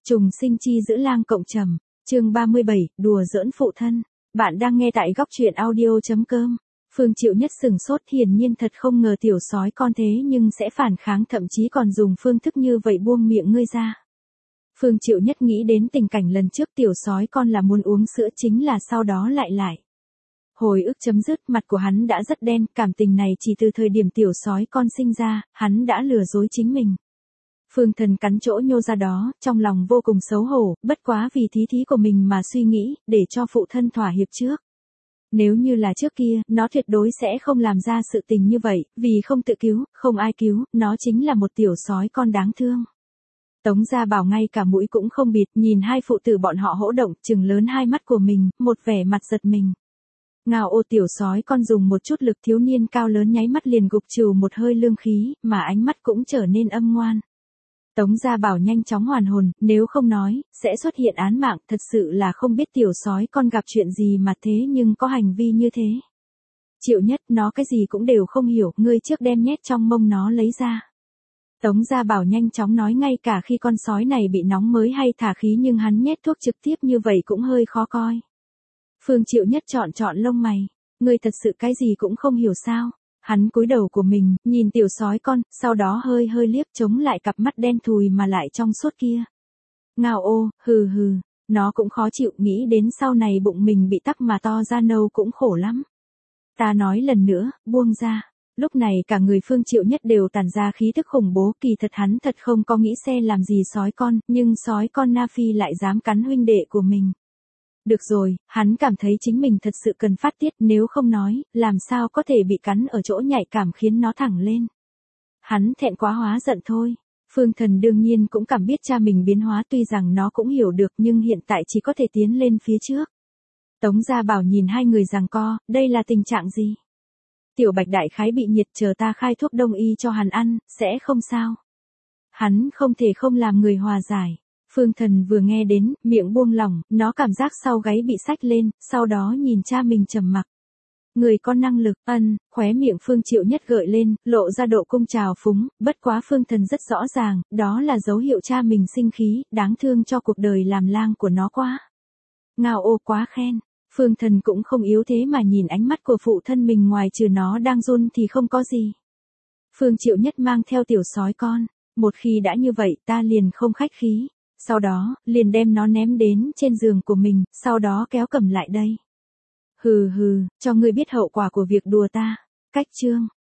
Trùng sinh chi giữ lang cộng trầm, chương 37, đùa giỡn phụ thân. Bạn đang nghe tại góc truyện audio.com. Phương Triệu Nhất sừng sốt, hiển nhiên thật không ngờ tiểu sói con thế nhưng sẽ phản kháng, thậm chí còn dùng phương thức như vậy buông miệng ngươi ra. Phương Triệu Nhất nghĩ đến tình cảnh lần trước tiểu sói con là muốn uống sữa, chính là sau đó lại. Hồi ức chấm dứt, mặt của hắn đã rất đen, cảm tình này chỉ từ thời điểm tiểu sói con sinh ra, hắn đã lừa dối chính mình. Phương Thần cắn chỗ nhô ra đó, trong lòng vô cùng xấu hổ, bất quá vì thí thí của mình mà suy nghĩ, để cho phụ thân thỏa hiệp trước. Nếu như là trước kia, nó tuyệt đối sẽ không làm ra sự tình như vậy, vì không tự cứu, không ai cứu, nó chính là một tiểu sói con đáng thương. Tống Gia Bảo ngay cả mũi cũng không bịt, nhìn hai phụ tử bọn họ hỗ động, trừng lớn hai mắt của mình, một vẻ mặt giật mình. Ngao ô, tiểu sói con dùng một chút lực thiếu niên cao lớn nháy mắt liền gục trừ một hơi lương khí, mà ánh mắt cũng trở nên âm ngoan. Tống Gia Bảo nhanh chóng hoàn hồn, nếu không nói, sẽ xuất hiện án mạng, thật sự là không biết tiểu sói con gặp chuyện gì mà thế nhưng có hành vi như thế. Triệu Nhất, nó cái gì cũng đều không hiểu, ngươi trước đem nhét trong mông nó lấy ra. Tống Gia Bảo nhanh chóng nói, ngay cả khi con sói này bị nóng mới hay thả khí nhưng hắn nhét thuốc trực tiếp như vậy cũng hơi khó coi. Phương Triệu Nhất chọn lông mày, ngươi thật sự cái gì cũng không hiểu sao? Hắn cúi đầu của mình, nhìn tiểu sói con, sau đó hơi liếc chống lại cặp mắt đen thùi mà lại trong suốt kia. Ngao ô, hừ, nó cũng khó chịu, nghĩ đến sau này bụng mình bị tắc mà to ra nâu cũng khổ lắm. Ta nói lần nữa, buông ra. Lúc này cả người Phương Triệu Nhất đều tản ra khí tức khủng bố, kỳ thật hắn thật không có nghĩ xe làm gì sói con, nhưng sói con Na Phi lại dám cắn huynh đệ của mình. Được rồi, hắn cảm thấy chính mình thật sự cần phát tiết, nếu không nói, làm sao có thể bị cắn ở chỗ nhạy cảm khiến nó thẳng lên. Hắn thẹn quá hóa giận thôi. Phương Thần đương nhiên cũng cảm biết cha mình biến hóa, tuy rằng nó cũng hiểu được nhưng hiện tại chỉ có thể tiến lên phía trước. Tống Gia Bảo nhìn hai người giằng co, đây là tình trạng gì? Tiểu Bạch đại khái bị nhiệt, chờ ta khai thuốc đông y cho hắn ăn, sẽ không sao. Hắn không thể không làm người hòa giải. Phương Thần vừa nghe đến, miệng buông lỏng, nó cảm giác sau gáy bị xách lên, sau đó nhìn cha mình trầm mặc. Người có năng lực, khóe miệng Phương Triệu Nhất gợi lên, lộ ra độ cung trào phúng, bất quá Phương Thần rất rõ ràng, đó là dấu hiệu cha mình sinh khí, đáng thương cho cuộc đời làm lang của nó quá. Ngao ô, quá khen. Phương Thần cũng không yếu thế mà nhìn ánh mắt của phụ thân mình, ngoài trừ nó đang run thì không có gì. Phương Triệu Nhất mang theo tiểu sói con, một khi đã như vậy ta liền không khách khí. Sau đó, liền đem nó ném đến trên giường của mình, sau đó kéo cầm lại đây. Hừ, cho ngươi biết hậu quả của việc đùa ta. Cách chương.